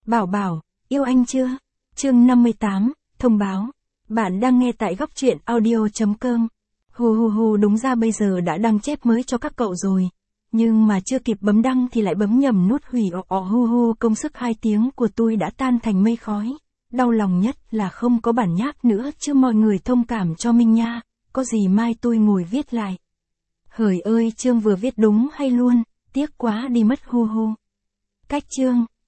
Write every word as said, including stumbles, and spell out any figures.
Bảo bảo, yêu anh chưa? Chương năm mươi tám, thông báo. Bạn đang nghe tại góc truyện audio.com. Hù hù hù, đúng ra bây giờ đã đăng chép mới cho các cậu rồi. Nhưng mà chưa kịp bấm đăng thì lại bấm nhầm nút hủy. Ồ ồ hu hu, công sức hai tiếng của tôi đã tan thành mây khói. Đau lòng nhất là không có bản nháp nữa, chứ mọi người thông cảm cho mình nha. Có gì mai tôi ngồi viết lại. Hời ơi, chương vừa viết đúng hay luôn, tiếc quá đi mất hu hu. Cách chương.